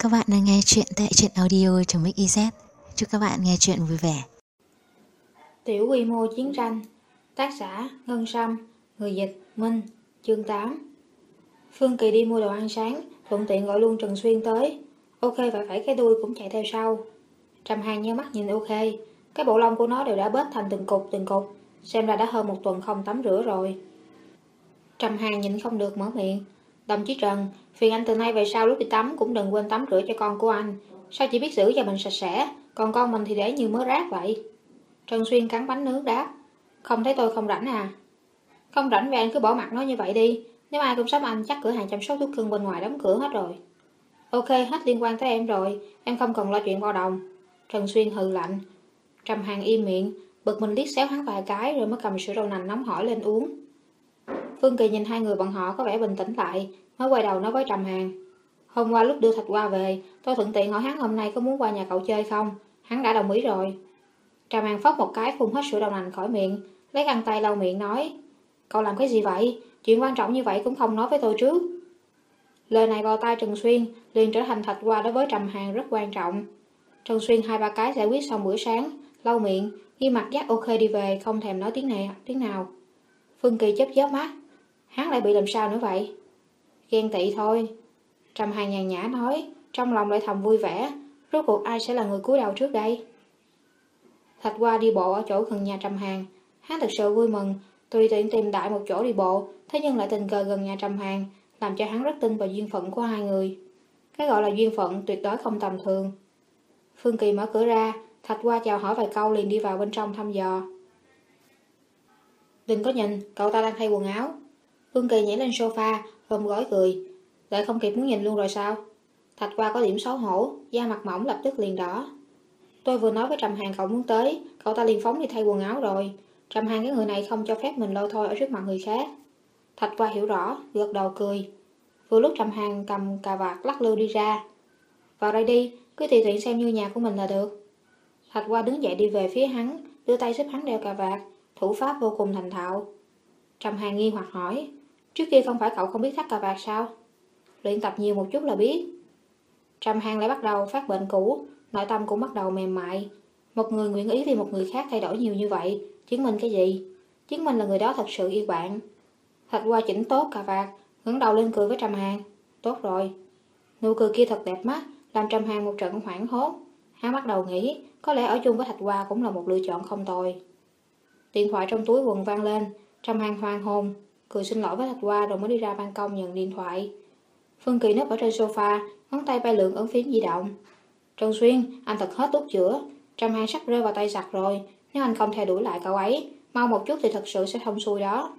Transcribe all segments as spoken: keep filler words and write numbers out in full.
Các bạn đang nghe chuyện tại truyện audio.mix.iz. Chúc các bạn nghe chuyện vui vẻ. Tiểu quy mô chiến tranh. Tác giả Ngân Sâm. Người dịch Minh. Chương tám. Phương Kỳ đi mua đồ ăn sáng, thuận tiện gọi luôn Trần Xuyên tới. OK phải phải cái đuôi cũng chạy theo sau. Trầm Hàn nhớ mắt nhìn OK. Cái bộ lông của nó đều đã bết thành từng cục từng cục, xem ra đã hơn một tuần không tắm rửa rồi. Trầm Hàn nhịn không được mở miệng. Đồng chí Trần, phiền anh từ nay về sau lúc đi tắm cũng đừng quên tắm rửa cho con của anh. Sao chỉ biết giữ cho mình sạch sẽ, còn con mình thì để như mớ rác vậy? Trần Xuyên cắn bánh nướng đáp. Không thấy tôi không rảnh à? Không rảnh vì anh cứ bỏ mặt nó như vậy đi. Nếu ai cũng sắm anh chắc cửa hàng chăm sóc thú cưng bên ngoài đóng cửa hết rồi. OK, hết liên quan tới em rồi, em không cần lo chuyện bao đồng. Trần Xuyên hừ lạnh. Trầm Hàn im miệng, bực mình liếc xéo hắn vài cái rồi mới cầm sữa đậu nành nóng hổi lên uống. Phương Kỳ nhìn hai người bọn họ có vẻ bình tĩnh lại, mới quay đầu nói với Trầm Hàn. Hôm qua lúc đưa Thạch Hoa về, tôi thuận tiện hỏi hắn hôm nay có muốn qua nhà cậu chơi không. Hắn đã đồng ý rồi. Trầm Hàn phốc một cái phun hết sữa đậu nành khỏi miệng, lấy khăn tay lau miệng nói. Cậu làm cái gì vậy? Chuyện quan trọng như vậy cũng không nói với tôi trước. Lời này vào tai Trần Xuyên liền trở thành Thạch Hoa đối với Trầm Hàn rất quan trọng. Trần Xuyên hai ba cái giải quyết xong bữa sáng, lau miệng, ghi mặt dắt OK đi về, không thèm nói tiếng này tiếng nào. Phương Kỳ chớp chớp mắt. Hắn lại bị làm sao nữa vậy? Ghen tị thôi. Trầm Hàn nhàn nhã nói, trong lòng lại thầm vui vẻ. Rốt cuộc ai sẽ là người cúi đầu trước đây? Thạch Hoa đi bộ ở chỗ gần nhà Trầm Hàn. Hắn thực sự vui mừng, tùy tiện tìm đại một chỗ đi bộ, thế nhưng lại tình cờ gần nhà Trầm Hàn, làm cho hắn rất tin vào duyên phận của hai người. Cái gọi là duyên phận tuyệt đối không tầm thường. Phương Kỳ mở cửa ra, Thạch Hoa chào hỏi vài câu liền đi vào bên trong thăm dò. Đừng có nhìn, cậu ta đang thay quần áo. Phương Kỳ nhảy lên sofa, ôm gối cười. Đợi không kịp muốn nhìn luôn rồi sao? Thạch Hoa có điểm xấu hổ, da mặt mỏng lập tức liền đỏ. Tôi vừa nói với Trầm Hàn cậu muốn tới, cậu ta liền phóng đi thay quần áo rồi. Trầm Hàn cái người này không cho phép mình lôi thôi ở trước mặt người khác. Thạch Hoa hiểu rõ, gật đầu cười. Vừa lúc Trầm Hàn cầm cà vạt lắc lư đi ra. Vào đây đi, cứ tùy tiện xem như nhà của mình là được. Thạch Hoa đứng dậy đi về phía hắn, đưa tay giúp hắn đeo cà vạt, thủ pháp vô cùng thành thạo. Trầm Hàn nghi hoặc hỏi, trước kia không phải cậu không biết thắt cà vạt sao? Luyện tập nhiều một chút là biết. Trầm Hàn lại bắt đầu phát bệnh cũ, nội tâm cũng bắt đầu mềm mại. Một người nguyện ý vì một người khác thay đổi nhiều như vậy, chứng minh cái gì? Chứng minh là người đó thật sự yêu bạn. Thạch Hoa chỉnh tốt cà vạt, ngẩng đầu lên cười với Trầm Hàn. Tốt rồi. Nụ cười kia thật đẹp mắt, làm Trầm Hàn một trận hoảng hốt. Hắn bắt đầu nghĩ, có lẽ ở chung với Thạch Hoa cũng là một lựa chọn không tồi. Điện thoại trong túi quần vang lên, Trầm Hàn hoang hồn, cười xin lỗi với Thạch Hoa rồi mới đi ra ban công nhận điện thoại. Phương Kỳ nấp ở trên sofa, ngón tay bay lượn ấn phím di động. Trần Xuyên, anh thật hết thuốc chữa. Trầm Hàn sắp rơi vào tay giặc rồi, nếu anh không theo đuổi lại cậu ấy, mau một chút thì thật sự sẽ thông xuôi đó.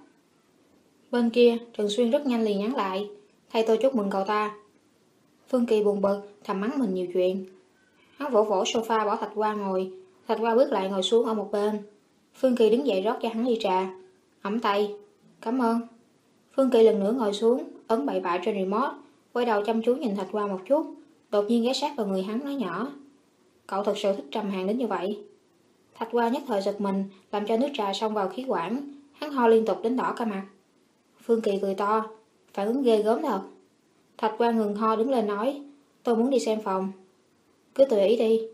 Bên kia, Trần Xuyên rất nhanh liền nhắn lại, thay tôi chúc mừng cậu ta. Phương Kỳ buồn bực, thầm mắng mình nhiều chuyện. Hắn vỗ vỗ sofa bỏ Thạch Hoa ngồi, Thạch Hoa bước lại ngồi xuống ở một bên. Phương Kỳ đứng dậy rót cho hắn ly trà. Ẩm tay. Cảm ơn. Phương Kỳ lần nữa ngồi xuống, ấn bậy bạ trên remote, quay đầu chăm chú nhìn Thạch Hoa một chút, đột nhiên ghé sát vào người hắn nói nhỏ. Cậu thật sự thích Trầm Hàn đến như vậy? Thạch Hoa nhất thời giật mình, làm cho nước trà xông vào khí quản, hắn ho liên tục đến đỏ cả mặt. Phương Kỳ cười to, phản ứng ghê gớm thật. Thạch Hoa ngừng ho đứng lên nói, tôi muốn đi xem phòng. Cứ tùy ý đi.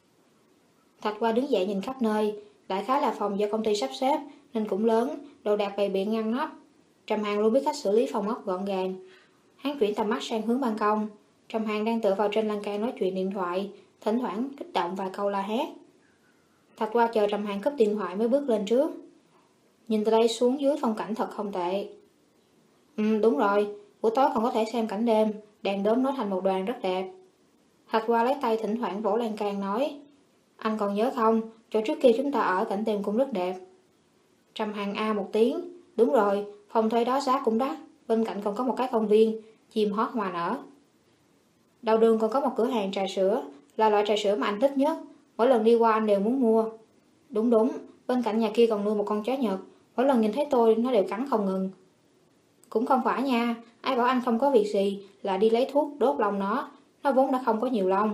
Thạch Hoa đứng dậy nhìn khắp nơi, đại khái là phòng do công ty sắp xếp nên cũng lớn, đồ đạc bày biện ngăn nắp. Trầm Hàn luôn biết cách xử lý phòng ốc gọn gàng. Hắn chuyển tầm mắt sang hướng ban công. Trầm Hàn đang tựa vào trên lan can nói chuyện điện thoại, thỉnh thoảng kích động vài câu la hét. Thạch Hoa chờ Trầm Hàn cúp điện thoại mới bước lên trước. Nhìn từ đây xuống dưới phong cảnh thật không tệ. Ừ đúng rồi, buổi tối còn có thể xem cảnh đêm, đèn đốm nối thành một đoàn rất đẹp. Thạch Hoa lấy tay thỉnh thoảng vỗ lan can nói, anh còn nhớ không, chỗ trước kia chúng ta ở cảnh đêm cũng rất đẹp. Trầm Hàn a một tiếng, đúng rồi, phòng thuê đó giá cũng đắt, bên cạnh còn có một cái công viên, chim hót hoa nở. Đầu đường còn có một cửa hàng trà sữa, là loại trà sữa mà anh thích nhất, mỗi lần đi qua anh đều muốn mua. Đúng đúng, bên cạnh nhà kia còn nuôi một con chó Nhật, mỗi lần nhìn thấy tôi nó đều cắn không ngừng. Cũng không phải nha, ai bảo anh không có việc gì là đi lấy thuốc đốt lông nó, nó vốn đã không có nhiều lông.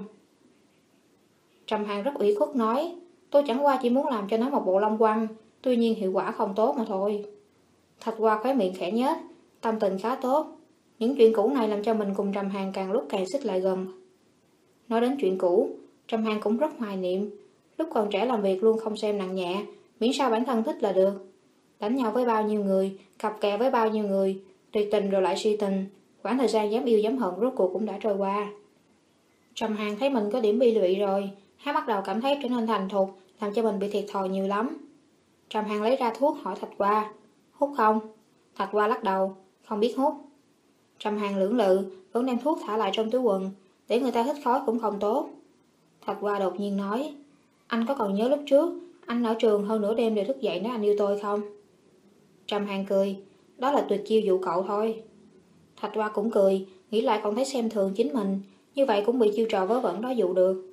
Trầm Hàn rất ủy khuất nói, tôi chẳng qua chỉ muốn làm cho nó một bộ lông quăng, tuy nhiên hiệu quả không tốt mà thôi. Thạch Hoa khóe miệng khẽ nhếch, tâm tình khá tốt. Những chuyện cũ này làm cho mình cùng Trầm Hàn càng lúc càng xích lại gần. Nói đến chuyện cũ, Trầm Hàn cũng rất hoài niệm. Lúc còn trẻ làm việc luôn không xem nặng nhẹ, miễn sao bản thân thích là được. Đánh nhau với bao nhiêu người, cặp kè với bao nhiêu người, tuyệt tình rồi lại si tình. Quãng thời gian dám yêu dám hận rốt cuộc cũng đã trôi qua. Trầm Hàn thấy mình có điểm bi lụy rồi, hắn bắt đầu cảm thấy trở nên thành thục, làm cho mình bị thiệt thòi nhiều lắm. Trầm Hàn lấy ra thuốc hỏi Thạch Hoa, hút không? Thạch Hoa lắc đầu, không biết hút. Trầm Hàn lưỡng lự, vẫn đem thuốc thả lại trong túi quần, để người ta hít khói cũng không tốt. Thạch Hoa đột nhiên nói, anh có còn nhớ lúc trước, anh ở trường hơn nửa đêm đều thức dậy nói anh yêu tôi không? Trầm Hàn cười, đó là tuyệt chiêu dụ cậu thôi. Thạch Hoa cũng cười, nghĩ lại còn thấy xem thường chính mình, như vậy cũng bị chiêu trò vớ vẩn đó dụ được.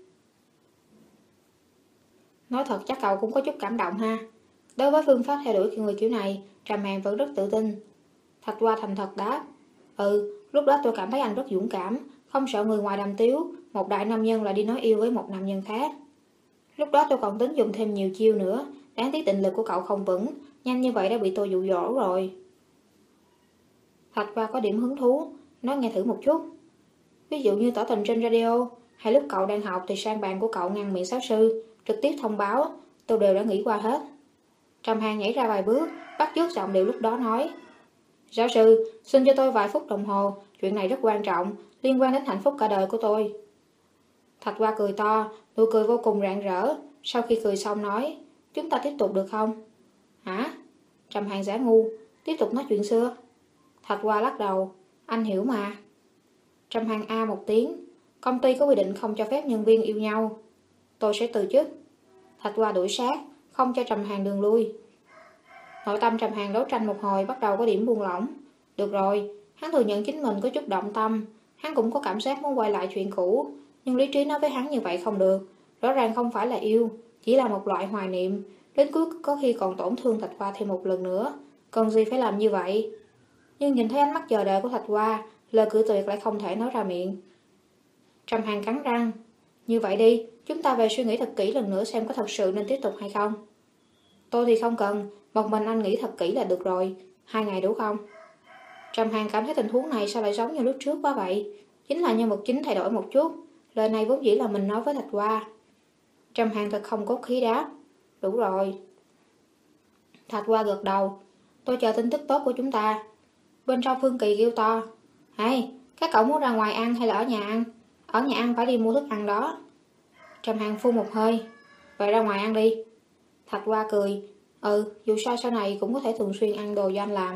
Nói thật chắc cậu cũng có chút cảm động ha. Đối với phương pháp theo đuổi người kiểu này, Trầm Hàn vẫn rất tự tin. Thạch Hoa thành thật đáp, ừ, lúc đó tôi cảm thấy anh rất dũng cảm, không sợ người ngoài đàm tiếu, một đại nam nhân là đi nói yêu với một nam nhân khác. Lúc đó tôi còn tính dùng thêm nhiều chiêu nữa, đáng tiếc định lực của cậu không vững, nhanh như vậy đã bị tôi dụ dỗ rồi. Thạch Hoa có điểm hứng thú, nói nghe thử một chút. Ví dụ như tỏ tình trên radio, hay lúc cậu đang học thì sang bàn của cậu ngăn miệng giáo sư, trực tiếp thông báo, tôi đều đã nghĩ qua hết. Trầm Hàn nhảy ra vài bước, bắt chước giọng điệu lúc đó nói, giáo sư, xin cho tôi vài phút đồng hồ, chuyện này rất quan trọng, liên quan đến hạnh phúc cả đời của tôi. Thạch Hoa cười to, nụ cười vô cùng rạng rỡ, sau khi cười xong nói, chúng ta tiếp tục được không? Hả? Trầm Hàn giả ngu, tiếp tục nói chuyện xưa. Thạch Hoa lắc đầu, anh hiểu mà. Trầm Hàn a một tiếng, công ty có quy định không cho phép nhân viên yêu nhau. Tôi sẽ từ chức. Thạch Hoa đuổi sát, không cho Trầm Hàn đường lui. Nội tâm Trầm Hàn đấu tranh một hồi bắt đầu có điểm buông lỏng. Được rồi, hắn thừa nhận chính mình có chút động tâm, hắn cũng có cảm giác muốn quay lại chuyện cũ, nhưng lý trí nói với hắn như vậy không được. Rõ ràng không phải là yêu, chỉ là một loại hoài niệm, đến cuối có khi còn tổn thương Thạch Hoa thêm một lần nữa. Cần gì phải làm như vậy? Nhưng nhìn thấy ánh mắt chờ đợi của Thạch Hoa, lời cự tuyệt lại không thể nói ra miệng. Trầm Hàn cắn răng, như vậy đi, chúng ta về suy nghĩ thật kỹ lần nữa xem có thật sự nên tiếp tục hay không. Tôi thì không cần, một mình anh nghĩ thật kỹ là được rồi, hai ngày đủ không? Trầm Hàn cảm thấy tình huống này sao lại giống như lúc trước quá vậy? Chính là nhân vật chính thay đổi một chút, lời này vốn dĩ là mình nói với Thạch Hoa. Trầm Hàn thật không cốt khí đáp, đủ rồi. Thạch Hoa gật đầu, tôi chờ tin tức tốt của chúng ta. Bên trong Phương Kỳ kêu to, hay, các cậu muốn ra ngoài ăn hay là ở nhà ăn? Ở nhà ăn phải đi mua thức ăn đó. Trầm Hàn phun một hơi, vậy ra ngoài ăn đi. Thạch Hoa cười, ừ, dù sao sau này cũng có thể thường xuyên ăn đồ do anh làm.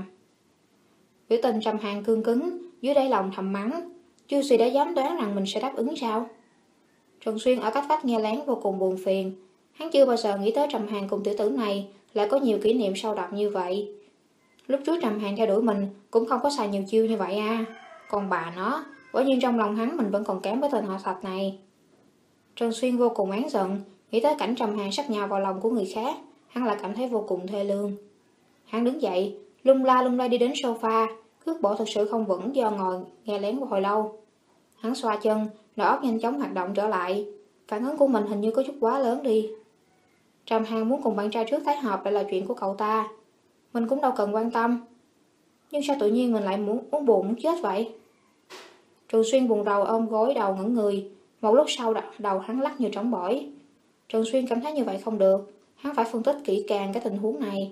Biểu tình Trầm Hàn cương cứng, dưới đáy lòng thầm mắng, chưa gì đã dám đoán rằng mình sẽ đáp ứng sao? Trần Xuyên ở cách vách nghe lén vô cùng buồn phiền, hắn chưa bao giờ nghĩ tới Trầm Hàn cùng tiểu tử này lại có nhiều kỷ niệm sâu đậm như vậy. Lúc trước Trầm Hàn theo đuổi mình cũng không có xài nhiều chiêu như vậy à. Còn bà nó, quả nhiên trong lòng hắn mình vẫn còn kém với tên họ Thạch này. Trần Xuyên vô cùng oán giận, nghĩ tới cảnh Trầm Hàn sắp nhào vào lòng của người khác, hắn lại cảm thấy vô cùng thê lương. Hắn đứng dậy, lung la lung lay đi đến sofa, cước bộ thật sự không vững do ngồi nghe lén một hồi lâu. Hắn xoa chân, đầu óc nhanh chóng hoạt động trở lại, phản ứng của mình hình như có chút quá lớn đi. Trầm Hàn muốn cùng bạn trai trước tái hợp lại là chuyện của cậu ta, mình cũng đâu cần quan tâm. Nhưng sao tự nhiên mình lại muốn uống buồn muốn chết vậy? Trần Xuyên buồn rầu ôm gối đầu ngẩn người, một lúc sau đầu hắn lắc như trống bỏi. Trần Xuyên cảm thấy như vậy không được, hắn phải phân tích kỹ càng cái tình huống này.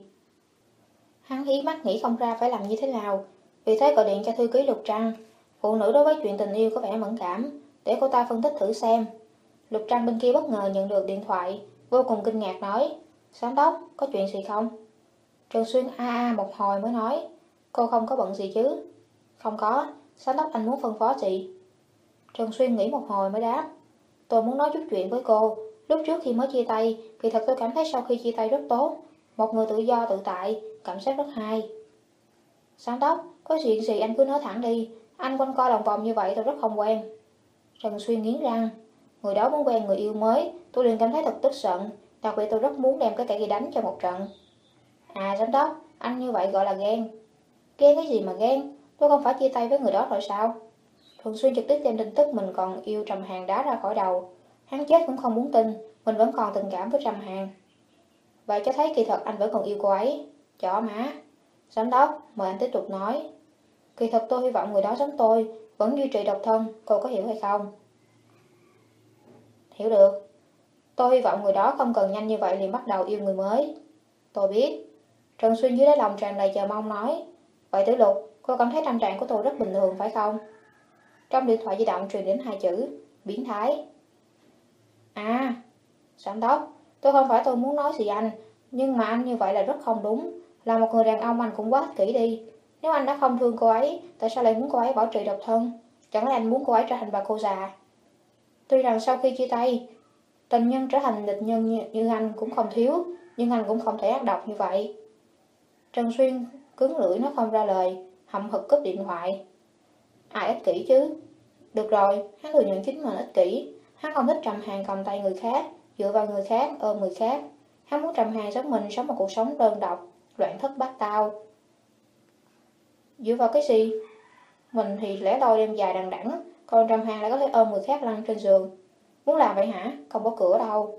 Hắn hí mắt nghĩ không ra phải làm như thế nào, vì thế gọi điện cho thư ký Lục Trăng. Phụ nữ đối với chuyện tình yêu có vẻ mẫn cảm, để cô ta phân tích thử xem. Lục Trăng bên kia bất ngờ nhận được điện thoại, vô cùng kinh ngạc nói, Giám đốc, có chuyện gì không? Trần Xuyên a a một hồi mới nói, cô không có bận gì chứ? Không có, Giám đốc anh muốn phân phó gì? Trần Xuyên nghĩ một hồi mới đáp, tôi muốn nói chút chuyện với cô. Lúc trước khi mới chia tay, kỳ thật tôi cảm thấy sau khi chia tay rất tốt, một người tự do tự tại, cảm giác rất hay. Giám đốc, có chuyện gì anh cứ nói thẳng đi, anh quanh co lòng vòng như vậy tôi rất không quen. Trần Xuyên nghiến răng, người đó muốn quen người yêu mới, tôi liền cảm thấy thật tức giận, đặc biệt tôi rất muốn đem cái kẻ kia đánh cho một trận. À giám đốc, anh như vậy gọi là ghen. Ghen cái gì mà ghen, tôi không phải chia tay với người đó rồi sao? Trần Xuyên trực tiếp đem tin tức mình còn yêu Trầm Hàn đá ra khỏi đầu. Hắn chết cũng không muốn tin, mình vẫn còn tình cảm với Trầm Hàn. Vậy cho thấy kỳ thật anh vẫn còn yêu cô ấy. Chó má. Giám đốc, mời anh tiếp tục nói. Kỳ thật tôi hy vọng người đó giống tôi, vẫn duy trì độc thân, cô có hiểu hay không? Hiểu được. Tôi hy vọng người đó không cần nhanh như vậy liền bắt đầu yêu người mới. Tôi biết. Trần Xuyên dưới đáy lòng tràn đầy chờ mong nói. Vậy Tử Lục, cô cảm thấy tâm trạng của tôi rất bình thường phải không? Trong điện thoại di động truyền đến hai chữ biến thái. À, Sạm Tóc, tôi không phải tôi muốn nói gì anh, nhưng mà anh như vậy là rất không đúng. Là một người đàn ông anh cũng quá ích kỷ đi. Nếu anh đã không thương cô ấy, tại sao lại muốn cô ấy bỏ trị độc thân? Chẳng lẽ anh muốn cô ấy trở thành bà cô già? Tuy rằng sau khi chia tay, tình nhân trở thành địch nhân như, như anh cũng không thiếu, nhưng anh cũng không thể ác độc như vậy. Trần Xuyên cứng lưỡi nói không ra lời, hậm hực cúp điện thoại. Ai ích kỷ chứ? Được rồi, hắn thừa nhận chính mình ích kỷ. Hắn không thích Trầm Hàn cầm tay người khác, dựa vào người khác, ôm người khác. Hắn muốn Trầm Hàn giống mình sống một cuộc sống đơn độc, loạn thất bát tao. Dựa vào cái gì? Mình thì lẻ loi đêm dài đằng đẵng, còn Trầm Hàn lại có thể ôm người khác lăn trên giường. Muốn làm vậy hả? Không có cửa đâu.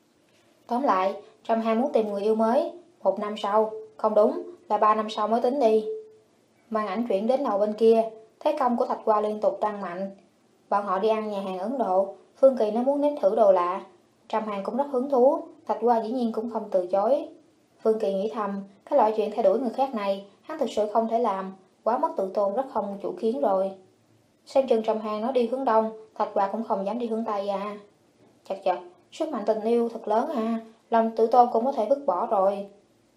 Tóm lại, Trầm Hàn muốn tìm người yêu mới. Một năm sau, không đúng, là ba năm sau mới tính đi. Màn ảnh chuyển đến lầu bên kia, thấy công của Thạch Hoa liên tục tăng mạnh. Bọn họ đi ăn nhà hàng Ấn Độ, Phương Kỳ nó muốn nếm thử đồ lạ. Trầm Hàn cũng rất hứng thú, Thạch Hoa dĩ nhiên cũng không từ chối. Phương Kỳ nghĩ thầm, cái loại chuyện theo đuổi người khác này, hắn thực sự không thể làm, quá mất tự tôn rất không chủ kiến rồi. Xem chừng Trầm Hàn nó đi hướng đông, Thạch Hoa cũng không dám đi hướng tây à. Chật chật, sức mạnh tình yêu thật lớn à, lòng tự tôn cũng có thể vứt bỏ rồi.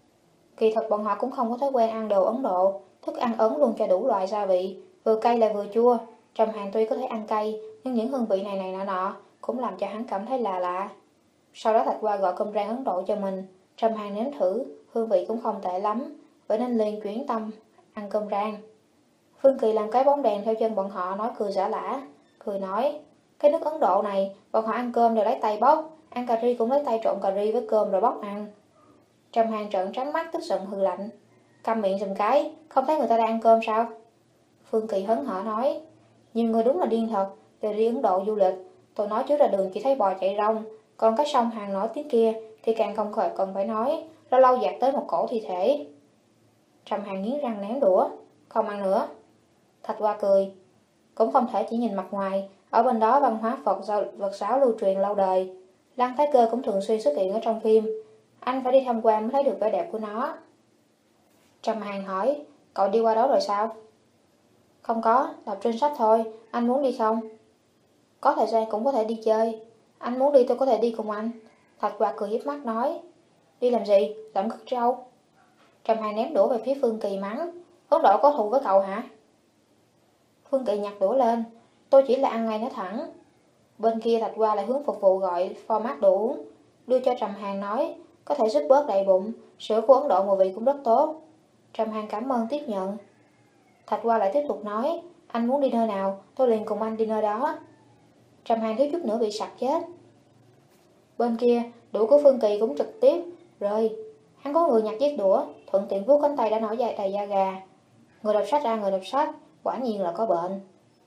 Kỳ thật bọn họ cũng không có thói quen ăn đồ Ấn Độ, thức ăn Ấn luôn cho đủ loại gia vị, vừa cay lại vừa chua. Trầm Hàn tuy có thể ăn cay, nhưng những hương vị này này nọ nọ cũng làm cho hắn cảm thấy lạ lạ. Sau đó Thạch Hoa gọi cơm rang Ấn Độ cho mình, Trầm Hàn nếm thử, hương vị cũng không tệ lắm, vậy nên liền chuyển tâm ăn cơm rang. Phương Kỳ làm cái bóng đèn theo chân bọn họ nói cười giả lả, cười nói, cái nước Ấn Độ này, bọn họ ăn cơm đều lấy tay bóc, ăn cà ri cũng lấy tay trộn cà ri với cơm rồi bóc ăn. Trầm Hàn trợn trắng mắt tức giận hừ lạnh, câm miệng giùm cái, không thấy người ta đang ăn cơm sao? Phương Kỳ hớn hở nói, nhiều người đúng là điên thật, đều đi Ấn Độ du lịch, tôi nói trước ra đường chỉ thấy bò chạy rong, còn cái sông Hàn nổi tiếng kia thì càng không khởi cần phải nói, lâu lâu dạt tới một cổ thi thể. Trầm Hàn nghiến răng ném đũa, không ăn nữa. Thạch Hoa cười, cũng không thể chỉ nhìn mặt ngoài, ở bên đó văn hóa Phật giáo, Phật giáo lưu truyền lâu đời, Lăng Thái Cơ cũng thường xuyên xuất hiện ở trong phim, anh phải đi tham quan mới thấy được vẻ đẹp của nó. Trầm Hàn hỏi, cậu đi qua đó rồi sao? Không có, đọc trên sách thôi, anh muốn đi không? Có thời gian cũng có thể đi chơi, anh muốn đi tôi có thể đi cùng anh. Thạch Hoa cười hiếp mắt nói, đi làm gì, làm cất trâu. Trầm Hàn ném đũa về phía Phương Kỳ mắng, Ấn Độ có thù với cậu hả? Phương Kỳ nhặt đũa lên, tôi chỉ là ăn ngay nói thẳng. Bên kia Thạch Hoa lại hướng phục vụ gọi format đồ uống, đưa cho Trầm Hàn nói, có thể giúp bớt đầy bụng, sữa của Ấn Độ mùi vị cũng rất tốt. Trầm Hàn cảm ơn tiếp nhận. Thạch Hoa lại tiếp tục nói, anh muốn đi nơi nào, tôi liền cùng anh đi nơi đó. Trầm Hàn thiếu chút nữa bị sặc chết. Bên kia, đũa của Phương Kỳ cũng trực tiếp rơi. Hắn có người nhặt chiếc đũa, thuận tiện vuốt cánh tay đã nổi dài đầy da gà. Người đọc sách ra người đọc sách, quả nhiên là có bệnh.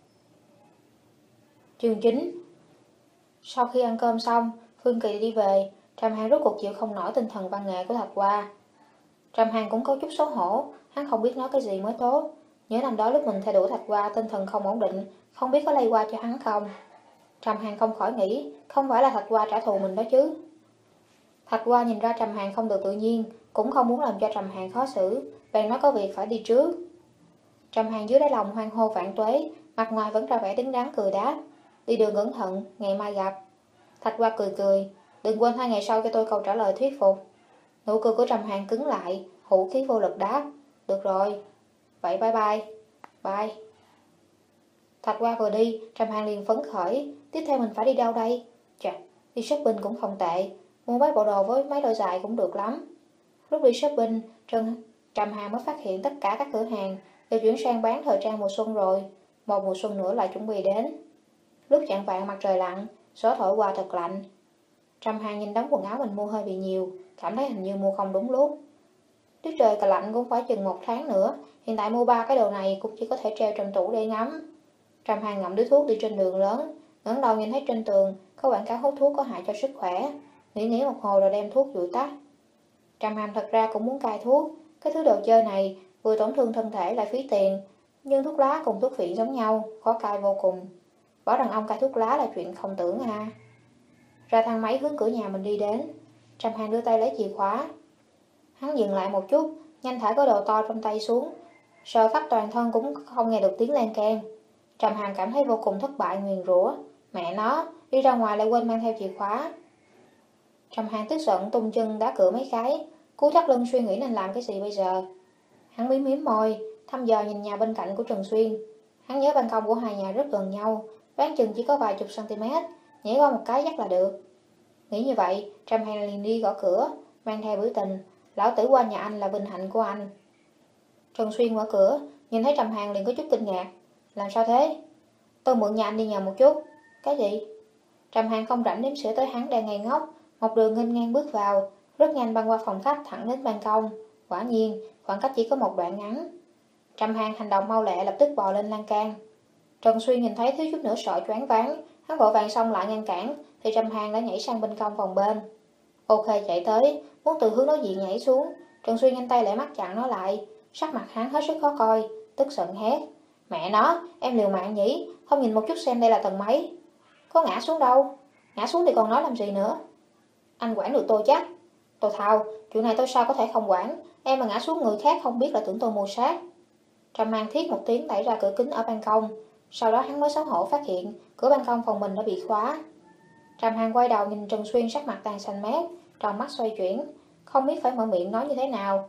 Chương chín. Sau khi ăn cơm xong, Phương Kỳ đi về, Trầm Hàn rốt cuộc chịu không nổi tinh thần văn nghệ của Thạch Hoa. Trầm Hàn cũng có chút xấu hổ, hắn không biết nói cái gì mới tốt. Nhớ năm đó lúc mình theo đuổi Thạch Hoa tinh thần không ổn định, không biết có lây qua cho hắn không. Trầm Hàn không khỏi nghĩ, không phải là Thạch Hoa trả thù mình đó chứ. Thạch Hoa nhìn ra Trầm Hàn không được tự nhiên, cũng không muốn làm cho Trầm Hàn khó xử, bèn nói có việc phải đi trước. Trầm Hàn dưới đáy lòng hoan hô vạn tuế, mặt ngoài vẫn ra vẻ đứng đắn cười đáp, đi đường cẩn thận, ngày mai gặp. Thạch Hoa cười cười, đừng quên hai ngày sau cho tôi câu trả lời thuyết phục. Nụ cười của Trầm Hàn cứng lại, hữu khí vô lực đáp, được rồi, vậy bye bye, bye. Thạch Hoa vừa đi, Trầm Hàn liền phấn khởi, tiếp theo mình phải đi đâu đây? Chà, đi shopping cũng không tệ, mua mấy bộ đồ với mấy đôi giày cũng được lắm. Lúc đi shopping, Trần Trầm Hàn mới phát hiện tất cả các cửa hàng đều chuyển sang bán thời trang mùa xuân rồi, một mùa xuân nữa lại chuẩn bị đến. Lúc chạng vạng mặt trời lặn, gió thổi qua thật lạnh. Trầm Hàn nhìn đống quần áo mình mua hơi bị nhiều, cảm thấy hình như mua không đúng lúc. Tiết trời cả lạnh cũng phải chừng một tháng nữa, hiện tại mua ba cái đồ này cũng chỉ có thể treo trong tủ để ngắm. Trầm Hàn ngậm điếu thuốc đi trên đường lớn, ngẩng đầu nhìn thấy trên tường có quảng cáo hút thuốc có hại cho sức khỏe, nghĩ nghĩ một hồi rồi đem thuốc dụi tắt. Trầm Hàn thật ra cũng muốn cai thuốc, cái thứ đồ chơi này vừa tổn thương thân thể lại phí tiền, nhưng thuốc lá cùng thuốc phiện giống nhau, khó cai vô cùng. Bảo đàn ông cai thuốc lá là chuyện không tưởng à. ra thang máy hướng cửa nhà mình đi đến. Trầm Hàn đưa tay lấy chìa khóa. Hắn dừng lại một chút, nhanh thả cái đồ to trong tay xuống, sờ khắp toàn thân cũng không nghe được tiếng len keng. Trầm Hàn cảm thấy vô cùng thất bại, nguyền rủa: mẹ nó, đi ra ngoài lại quên mang theo chìa khóa. Trầm Hàn tức giận tung chân đá cửa mấy cái, cú thắt lưng suy nghĩ nên làm cái gì bây giờ. Hắn mím mím môi, thăm dò nhìn nhà bên cạnh của Trần Xuyên. Hắn nhớ ban công của hai nhà rất gần nhau, đoán chừng chỉ có vài chục cm, nhảy qua một cái chắc là được. Nghĩ như vậy, Trầm Hàn liền đi gõ cửa, mang theo biểu tình: lão tử qua nhà anh là vinh hạnh của anh. Trần Xuyên mở cửa, nhìn thấy Trầm Hàn liền có chút kinh ngạc: làm sao thế? Tôi mượn nhà anh đi nhờ một chút. Cái gì? Trầm Hàn không rảnh đếm xỉa tới hắn đang ngây ngốc, một đường nghênh ngang bước vào, rất nhanh băng qua phòng khách thẳng đến ban công. Quả nhiên, khoảng cách chỉ có một đoạn ngắn. Trầm Hàn hành động mau lẹ, lập tức bò lên lan can. Trần Xuyên nhìn thấy thiếu chút nữa sợ choáng váng, hắn vội vàng xông lại ngăn cản, thì Trầm Hàn đã nhảy sang bên công phòng bên. OK chạy tới, muốn từ hướng đối diện nhảy xuống. Trần Xuyên nhanh tay lại mắt chặn nó lại, sắc mặt hắn hết sức khó coi, tức giận hét: mẹ nó, em liều mạng nhỉ, không nhìn một chút xem đây là tầng mấy? Có ngã xuống đâu, ngã xuống thì còn nói làm gì nữa? Anh quản được tôi chắc. Tôi thao, chuyện này tôi sao có thể không quản, em mà ngã xuống người khác không biết là tưởng tôi mưu sát. Trầm Hàn thiết một tiếng đẩy ra cửa kính ở ban công, sau đó hắn mới xấu hổ phát hiện cửa ban công phòng mình đã bị khóa. Trầm Hàn quay đầu nhìn Trần Xuyên sắc mặt tàn xanh mét, trong mắt xoay chuyển, không biết phải mở miệng nói như thế nào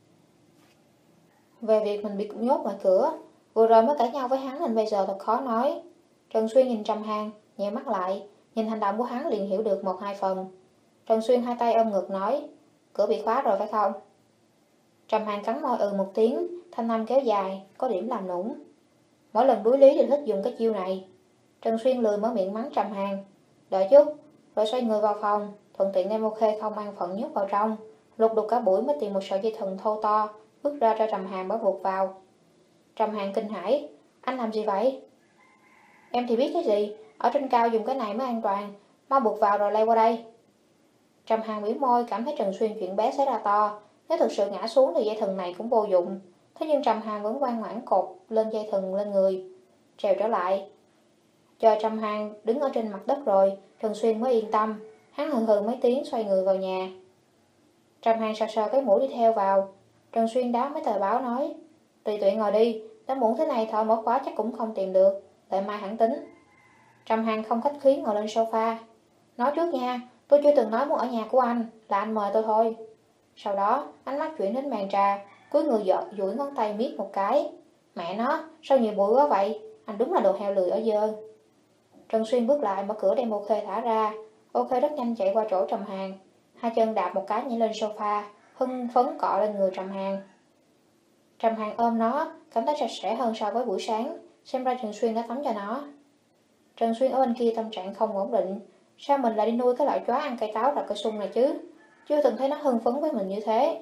về việc mình bị nhốt ngoài cửa. Vừa rồi mới cãi nhau với hắn nên bây giờ thật khó nói. Trần Xuyên nhìn Trầm Hàn, nhẹ mắt lại, nhìn hành động của hắn liền hiểu được một hai phần. Trần Xuyên hai tay ôm ngực nói: cửa bị khóa rồi phải không? Trầm Hàn cắn môi ừ một tiếng, thanh âm kéo dài, có điểm làm nũng. Mỗi lần đuối lý đều thích dùng cái chiêu này. Trần Xuyên lười mở miệng mắng Trầm Hàn: đợi chút, rồi xoay người vào phòng, thuận tiện đem OK không an phận nhốt vào trong, lục đục cả buổi mới tìm một sợi dây thừng thô to, bước ra cho Trầm Hàn bó buộc vào. Trầm Hàn kinh hãi: anh làm gì vậy? Em thì biết cái gì, ở trên cao dùng cái này mới an toàn, mau buộc vào rồi lay qua đây. Trầm Hàn biểu môi, cảm thấy Trần Xuyên chuyện bé xảy ra to, nếu thực sự ngã xuống thì dây thừng này cũng vô dụng. Thế nhưng Trầm Hàn vẫn ngoan ngoãn cột lên dây thừng lên người, trèo trở lại. Chờ Trầm Hàn đứng ở trên mặt đất rồi, Trần Xuyên mới yên tâm. Hắn hừ hừ mấy tiếng xoay người vào nhà. Trầm Hàn sờ sờ cái mũi đi theo vào. Trần Xuyên đá mấy tờ báo nói: tùy tiện ngồi đi, đã muộn thế này thợ mở khóa chắc cũng không tìm được, đợi mai hẳn tính. Trầm Hàn không khách khí ngồi lên sofa. Nói trước nha, tôi chưa từng nói muốn ở nhà của anh, là anh mời tôi thôi. Sau đó ánh mắt chuyển đến màn trà, cúi người giọt duỗi ngón tay miết một cái. Mẹ nó, sao nhiều bụi quá vậy, anh đúng là đồ heo lười ở dơ. Trần Xuyên bước lại mở cửa đem OK thả ra. OK rất nhanh chạy qua chỗ Trầm Hàn, hai chân đạp một cái nhảy lên sofa, hưng phấn cọ lên người Trầm Hàn. Trầm Hàn ôm nó, cảm thấy sạch sẽ hơn so với buổi sáng, xem ra Trần Xuyên đã tắm cho nó. Trần Xuyên ở bên kia tâm trạng không ổn định, sao mình lại đi nuôi cái loại chó ăn cây táo và cây sung này chứ, chưa từng thấy nó hưng phấn với mình như thế.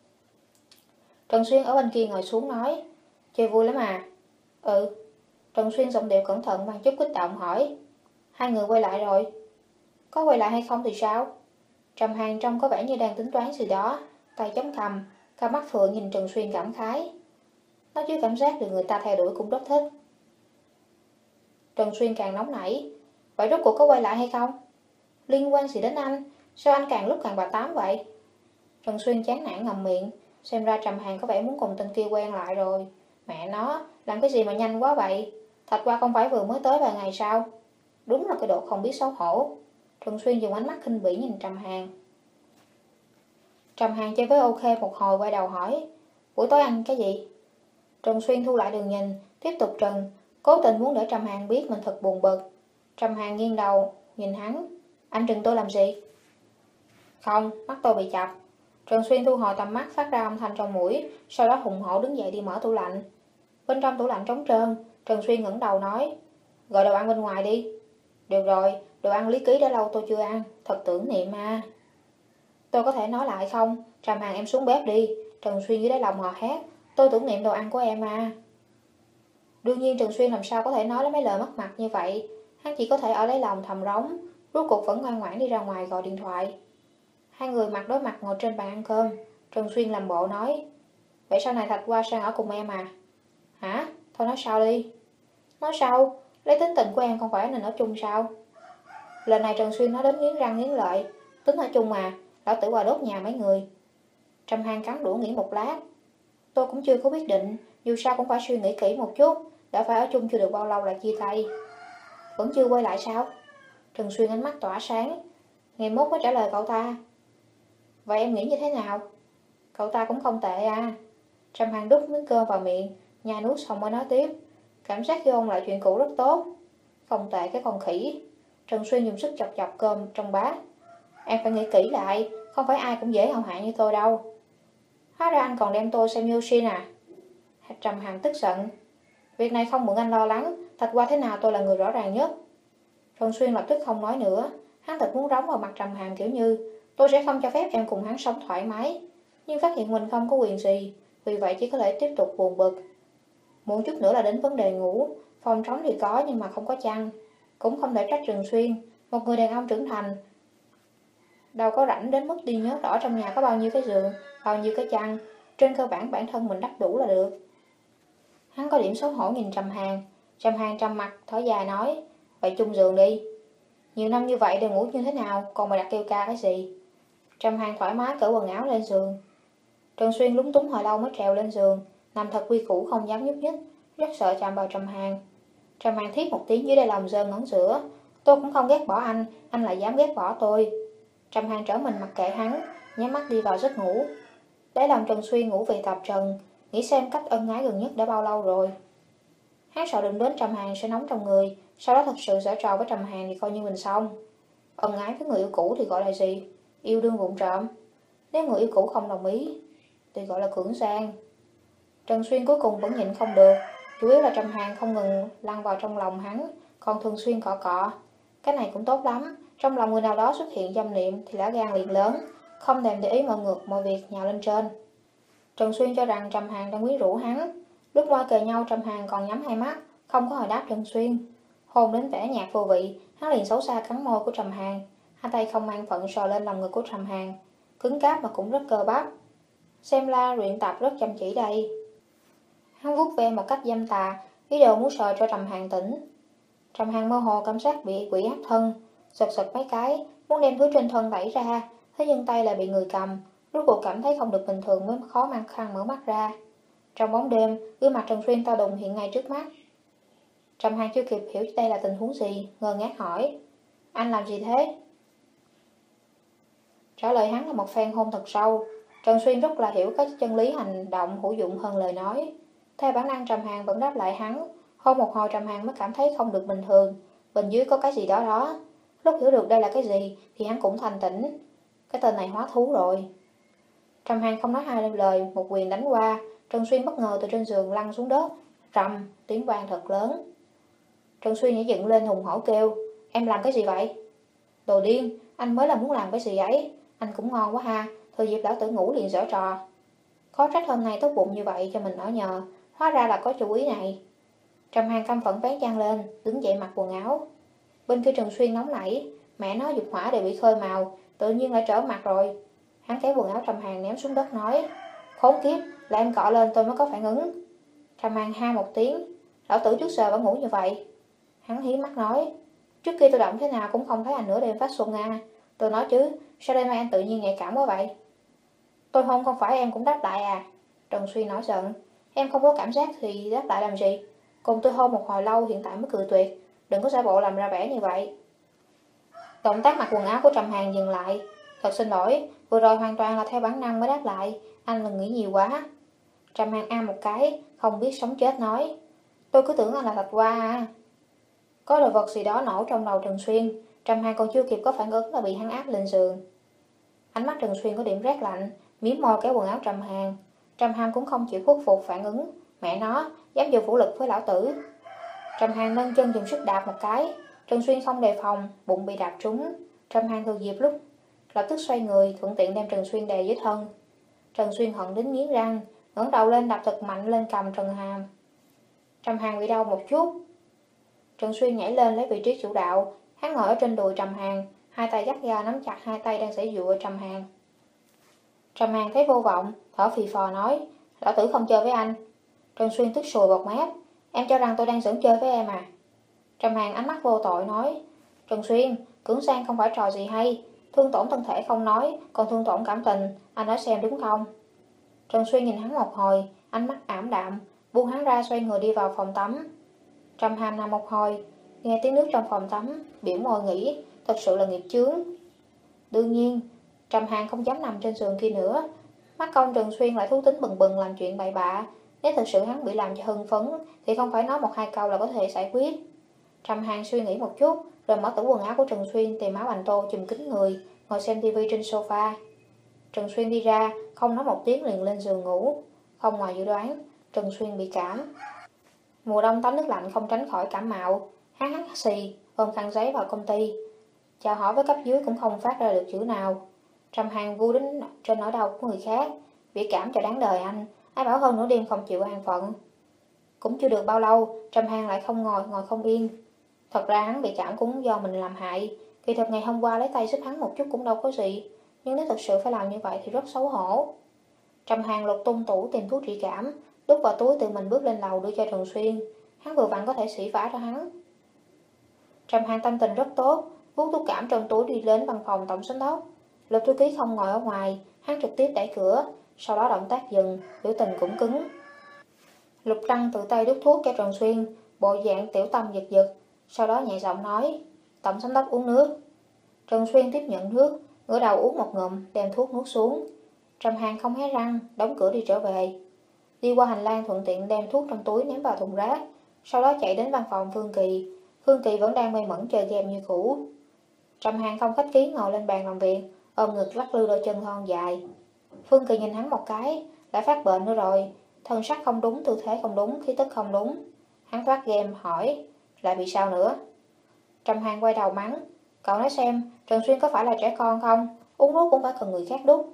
Trần Xuyên ở bên kia ngồi xuống nói: chơi vui lắm à? Ừ. Trần Xuyên giọng điệu cẩn thận mang chút kích động hỏi: hai người quay lại rồi? Có quay lại hay không thì sao? Trầm Hàn trông có vẻ như đang tính toán gì đó, tay chống cằm, cặp mắt phượng nhìn Trần Xuyên cảm khái. Nó chứ cảm giác được người ta theo đuổi cũng rất thích. Trần Xuyên càng nóng nảy: vậy rốt cuộc có quay lại hay không? Liên quan gì đến anh? Sao anh càng lúc càng bà tám vậy? Trần Xuyên chán nản ngậm miệng, xem ra Trầm Hàn có vẻ muốn cùng tên kia quen lại rồi. Mẹ nó, làm cái gì mà nhanh quá vậy? Thạch Hoa không phải vừa mới tới vài ngày sao? Đúng là cái độ không biết xấu hổ. Trần Xuyên dùng ánh mắt khinh bỉ nhìn Trầm Hàn. Trầm Hàn chơi với OK một hồi quay đầu hỏi: buổi tối ăn cái gì? Trần Xuyên thu lại đường nhìn, tiếp tục trần, cố tình muốn để Trầm Hàn biết mình thật buồn bực. Trầm Hàn nghiêng đầu, nhìn hắn: anh trừng tôi làm gì? Không, mắt tôi bị chập. Trần Xuyên thu hồi tầm mắt phát ra âm thanh trong mũi, sau đó hùng hổ đứng dậy đi mở tủ lạnh. Bên trong tủ lạnh trống trơn, Trần Xuyên ngẩng đầu nói: gọi đồ ăn bên ngoài đi. Được rồi, đồ ăn Lý Ký đã lâu tôi chưa ăn, thật tưởng niệm à. Tôi có thể nói lại không? Trầm Hàn em xuống bếp đi. Trần Xuyên dưới đáy lòng hò hét: tôi tưởng niệm đồ ăn của em à. Đương nhiên Trần Xuyên làm sao có thể nói lấy mấy lời mất mặt như vậy. Hắn chỉ có thể ở lấy lòng thầm rống, rốt cuộc vẫn ngoan ngoãn đi ra ngoài gọi điện thoại. Hai người mặt đối mặt ngồi trên bàn ăn cơm. Trần Xuyên làm bộ nói: vậy sau này Thạch Hoa sang ở cùng em à? Hả? Thôi nói sao đi. Nói sao? Lấy tính tình của em không phải nên ở chung sao? Lần này Trần Xuyên nói đến nghiến răng nghiến lợi. Tính ở chung mà, lão tử qua đốt nhà mấy người. Trầm Hàn cắn đũa nghĩ một lát. Tôi cũng chưa có quyết định, dù sao cũng phải suy nghĩ kỹ một chút. Đã phải ở chung chưa được bao lâu là chia tay. Vẫn chưa quay lại sao? Trần Xuyên ánh mắt tỏa sáng. Ngày mốt mới trả lời cậu ta. Vậy em nghĩ như thế nào? Cậu ta cũng không tệ à. Trầm Hàn đút miếng cơm vào miệng, nhai nuốt xong mới nói tiếp. Cảm giác khi ôn lại chuyện cũ rất tốt. Không tệ cái con khỉ. Trần Xuyên dùng sức chọc chọc cơm trong bát. Em phải nghĩ kỹ lại, không phải ai cũng dễ hậu hạ như tôi đâu. Hóa ra anh còn đem tôi xem như Shin à? Trầm Hàn tức giận. Việc này không mượn anh lo lắng, thật qua thế nào tôi là người rõ ràng nhất. Trần Xuyên lập tức không nói nữa. Hắn thật muốn rống vào mặt Trầm Hàn kiểu như tôi sẽ không cho phép em cùng hắn sống thoải mái. Nhưng phát hiện mình không có quyền gì, vì vậy chỉ có thể tiếp tục buồn bực. Muộn chút nữa là đến vấn đề ngủ. Phòng trống thì có nhưng mà không có chăn. Cũng không thể trách Trần Xuyên. Một người đàn ông trưởng thành đâu có rảnh đến mức đi nhớ rõ trong nhà có bao nhiêu cái giường, bao nhiêu cái chăn. Trên cơ bản bản thân mình đắp đủ là được. Hắn có điểm xấu hổ nhìn Trầm Hàn. Trầm Hàn trầm mặt thở dài nói, vậy chung giường đi. Nhiều năm như vậy đều ngủ như thế nào, còn mày đặt kêu ca cái gì? Trầm Hàn thoải mái cởi quần áo lên giường. Trần Xuyên lúng túng hồi lâu mới trèo lên giường, nằm thật quy củ không dám nhúc nhích, rất sợ chạm vào Trầm Hàn. Trầm Hàn thiết một tiếng dưới đáy lòng dơn ngón giữa. Tôi cũng không ghét bỏ anh, anh lại dám ghét bỏ tôi. Trầm Hàn trở mình mặc kệ hắn, nhắm mắt đi vào giấc ngủ. Để lòng Trần Xuyên ngủ vì tạp trần, nghĩ xem cách ân ái gần nhất đã bao lâu rồi. Hắn sợ đụng đến Trầm Hàn sẽ nóng trong người, sau đó thật sự giở trò với Trầm Hàn thì coi như mình xong. Ân ái với người yêu cũ thì gọi là gì? Yêu đương vụng trộm. Nếu người yêu cũ không đồng ý thì gọi là cưỡng gian. Trần Xuyên cuối cùng vẫn nhịn không được, chủ yếu là Trầm Hàn không ngừng lăn vào trong lòng hắn, còn thường xuyên cọ cọ. Cái này cũng tốt lắm, trong lòng người nào đó xuất hiện dâm niệm thì lá gan liền lớn, không thèm để ý mọi ngược mọi việc nhào lên trên. Trần Xuyên cho rằng Trầm Hàn đang quyến rũ hắn. Lúc môi kề nhau Trầm Hàn còn nhắm hai mắt, không có hồi đáp Trần Xuyên. Hôn đến vẻ nhạt vô vị, hắn liền xấu xa cắn môi của Trầm Hàn, hai tay không an phận sờ lên lòng ngực của Trầm Hàn, cứng cáp mà cũng rất cơ bắp. Xem ra luyện tập rất chăm chỉ đây. Hắn vuốt ve một cách dâm tà, ý đồ muốn sờ cho Trầm Hàn tỉnh. Trầm Hàn mơ hồ cảm giác bị quỷ áp thân, giật giật mấy cái, muốn đem thứ trên thân đẩy ra, thế nhưng tay lại bị người cầm, rốt cuộc cảm thấy không được bình thường mới khó mang khăn mở mắt ra. Trong bóng đêm, gương mặt Trần Xuyên to đùng hiện ngay trước mắt. Trầm Hàn chưa kịp hiểu đây là tình huống gì, ngơ ngác hỏi, anh làm gì thế? Trả lời hắn là một phen hôn thật sâu. Trần Xuyên rất là hiểu các chân lý hành động hữu dụng hơn lời nói. Theo bản năng Trầm Hàn vẫn đáp lại hắn. Hôn một hồi Trầm Hàn mới cảm thấy không được bình thường, bên dưới có cái gì đó đó. Lúc hiểu được đây là cái gì thì hắn cũng thành tỉnh. Cái tên này hóa thú rồi. Trầm Hàn không nói hai lời, một quyền đánh qua. Trần Xuyên bất ngờ từ trên giường lăn xuống đất, rầm, tiếng vang thật lớn. Trần Xuyên nhảy dựng lên hùng hổ kêu, em làm cái gì vậy? Đồ điên, anh mới là muốn làm cái gì ấy. Anh cũng ngon quá ha, thừa dịp lão tử ngủ liền giở trò. Khó trách hôm nay tốt bụng như vậy cho mình ở nhờ, hóa ra là có chủ ý này. Trầm Hàn căm phẫn vén chăn lên, đứng dậy mặc quần áo. Bên kia Trần Xuyên nóng nảy, mẹ nó dục hỏa đều bị khơi màu, tự nhiên lại trở mặt rồi. Hắn kéo quần áo Trầm Hàn ném xuống đất nói, khốn kiếp, là em cọ lên tôi mới có phản ứng. Trầm Hàn ha một tiếng, lão tử trước giờ vẫn ngủ như vậy. Hắn hí mắt nói, trước kia tôi động thế nào cũng không thấy anh nửa đêm phát xuân à. Tôi nói chứ, sao đêm nay anh tự nhiên nhạy cảm quá vậy? Tôi hôn không phải em cũng đáp lại à? Trần Xuyên nổi giận, em không có cảm giác thì đáp lại làm gì? Cùng tôi hôn một hồi lâu hiện tại mới cười tuyệt, đừng có giả bộ làm ra vẻ như vậy. Động tác mặc quần áo của Trầm Hàn dừng lại. Thật xin lỗi, vừa rồi hoàn toàn là theo bản năng mới đáp lại, anh đừng nghĩ nhiều quá. Trầm Hàn a một cái, không biết sống chết nói, tôi cứ tưởng anh là Thạch Hoa à. Có đồ vật gì đó nổ trong đầu Trần Xuyên, Trầm Hàn còn chưa kịp có phản ứng là bị hắn áp lên giường. Ánh mắt Trần Xuyên có điểm rét lạnh, miếm môi kéo quần áo Trầm Hàn. Trầm Hàn cũng không chịu khuất phục phản ứng, mẹ nó, dám dùng vũ lực với lão tử. Trầm Hàn nâng chân dùng sức đạp một cái, Trần Xuyên không đề phòng, bụng bị đạp trúng. Trầm Hàn thừa dịp lúc, lập tức xoay người, thuận tiện đem Trần Xuyên đè dưới thân. Trần Xuyên hận đến nghiến răng, ngẩng đầu lên đạp thật mạnh lên cầm Trần Hàn. Trầm Hàn bị đau một chút. Trần Xuyên nhảy lên lấy vị trí chủ đạo, hắn ngồi ở trên đùi Trầm Hàn, hai tay gắt gao nắm chặt hai tay đang giãy giụa Trầm Hàn. Trầm Hàn thấy vô vọng, thở phì phò nói, lão tử không chơi với anh. Trần Xuyên tức sùi bọt mép, em cho rằng tôi đang giỡn chơi với em à? Trầm Hàn ánh mắt vô tội nói, Trần Xuyên, Cưỡng sang không phải trò gì hay. Thương tổn thân thể không nói, còn thương tổn cảm tình, anh nói xem đúng không? Trần Xuyên nhìn hắn một hồi, ánh mắt ảm đạm, buông hắn ra xoay người đi vào phòng tắm. Trầm Hàm nằm một hồi, nghe tiếng nước trong phòng tắm, biểu môi nghĩ, thật sự là nghiệp chướng. Đương nhiên, Trầm Hàm không dám nằm trên giường kia nữa. Mắt công Trần Xuyên lại thú tính bừng bừng làm chuyện bậy bạ. Nếu thực sự hắn bị làm cho hưng phấn, thì không phải nói một hai câu là có thể giải quyết. Trầm Hàm suy nghĩ một chút, rồi mở tủ quần áo của Trần Xuyên tìm áo bành tô chùm kín người, ngồi xem tivi trên sofa. Trần Xuyên đi ra, không nói một tiếng liền lên giường ngủ. Không ngoài dự đoán, Trần Xuyên bị cảm. Mùa đông tắm nước lạnh không tránh khỏi cảm mạo. Hắn hắt xì, ôm khăn giấy vào công ty. Chào hỏi với cấp dưới cũng không phát ra được chữ nào. Trầm Hàn vui đến trên nỗi đau của người khác. Bị cảm cho đáng đời anh, ai bảo hơn nửa đêm không chịu an phận. Cũng chưa được bao lâu, Trầm Hàn lại không ngồi, ngồi không yên. Thật ra hắn bị cảm cũng do mình làm hại. Kỳ thật ngày hôm qua lấy tay giúp hắn một chút cũng đâu có gì. Nhưng nếu thật sự phải làm như vậy thì rất xấu hổ. Trầm Hàn lục tung tủ tìm thuốc trị cảm, đút vào túi tự mình bước lên lầu đưa cho Trần Xuyên. Hắn vừa vặn có thể xỉ vả cho hắn. Trầm Hàn tâm tình rất tốt, vuốt thuốc cảm trong túi đi đến văn phòng tổng giám đốc. Lục thư ký không ngồi ở ngoài, hắn trực tiếp đẩy cửa, sau đó động tác dừng, biểu tình cũng cứng. Lục Trăng tự tay đút thuốc cho Trần Xuyên, bộ dạng tiểu tâm giật giật, sau đó nhẹ giọng nói, tổng giám đốc uống nước. Trần Xuyên tiếp nhận nước, ngửa đầu uống một ngụm, đem thuốc nuốt xuống. Trầm Hàn không hé răng, đóng cửa đi trở về. Đi qua hành lang thuận tiện đem thuốc trong túi ném vào thùng rác, sau đó chạy đến văn phòng Phương Kỳ. Phương Kỳ vẫn đang mê mẩn chơi game như cũ. Trầm Hàn không khách khí ngồi lên bàn làm việc, ôm ngực lắc lư đôi chân thon dài. Phương Kỳ nhìn hắn một cái, đã phát bệnh nữa rồi, thân sắc không đúng, tư thế không đúng, khí tức không đúng. Hắn thoát game hỏi, lại bị sao nữa? Trầm Hàn quay đầu mắng, cậu nói xem, Trần Xuyên có phải là trẻ con không? Uống thuốc cũng phải cần người khác đút.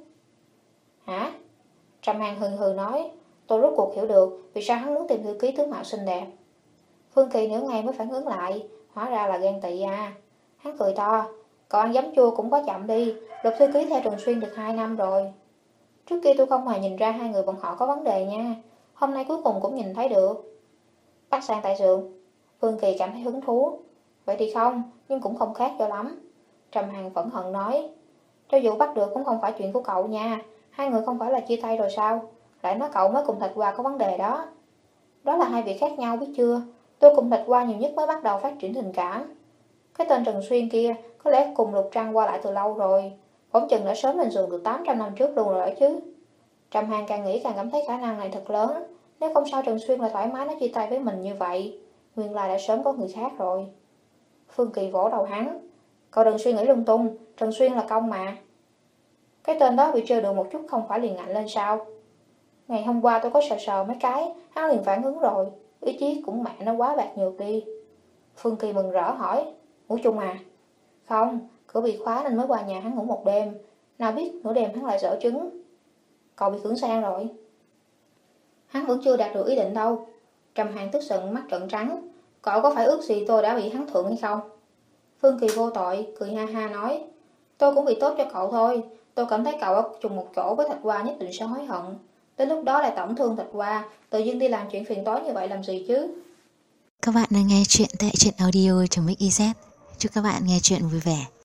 Hả? Trầm Hàn hừ hừ nói, tôi rốt cuộc hiểu được vì sao hắn muốn tìm thư ký tướng mạo xinh đẹp. Phương Kỳ nửa ngày mới phản ứng lại, hóa ra là ghen tị à. Hắn cười to, cậu ăn giấm chua cũng quá chậm đi, Lục thư ký theo Trần Xuyên được hai năm rồi. Trước kia tôi không hề nhìn ra hai người bọn họ có vấn đề nha, hôm nay cuối cùng cũng nhìn thấy được. Bắt sang tại giường. Phương Kỳ cảm thấy hứng thú. Vậy thì không, nhưng cũng không khác cho lắm. Trầm Hàn phẫn hận nói, cho dù bắt được cũng không phải chuyện của cậu nha, hai người không phải là chia tay rồi sao? Lại nói cậu mới cùng Thạch Hoa có vấn đề đó. Đó là hai việc khác nhau biết chưa? Tôi cùng Thạch Hoa nhiều nhất mới bắt đầu phát triển tình cảm. Cái tên Trần Xuyên kia có lẽ cùng Lục Trăng qua lại từ lâu rồi, phỏng chừng đã sớm lên giường từ tám trăm năm trước luôn rồi chứ. Trầm Hàn càng nghĩ càng cảm thấy khả năng này thật lớn. Nếu không sao Trần Xuyên lại thoải mái nói chia tay với mình như vậy, nguyên lai đã sớm có người khác rồi. Phương Kỳ vỗ đầu hắn, cậu đừng suy nghĩ lung tung, Trần Xuyên là công mà. Cái tên đó bị trêu được một chút không phải liền ngạnh lên sao? Ngày hôm qua tôi có sờ sờ mấy cái, hắn liền phản ứng rồi, ý chí cũng mẹ nó quá bạc nhược đi. Phương Kỳ mừng rỡ hỏi, ngủ chung à? Không, cửa bị khóa nên mới qua nhà hắn ngủ một đêm, nào biết nửa đêm hắn lại dở trứng. Cậu bị cưỡng sang rồi. Hắn vẫn chưa đạt được ý định đâu. Trầm Hàn tức giận mắt trợn trắng, cậu có phải ước gì tôi đã bị hắn thượng hay không? Phương Kỳ vô tội, cười ha ha nói, tôi cũng bị tốt cho cậu thôi, tôi cảm thấy cậu ở chung một chỗ với Thạch Hoa nhất định sẽ hối hận. Đến lúc đó lại tổn thương Thạch Hoa, tự nhiên đi làm chuyện phiền toái như vậy làm gì chứ? Các bạn đang nghe chuyện tại truyện audio chấm ích i zét. Chúc các bạn nghe chuyện vui vẻ.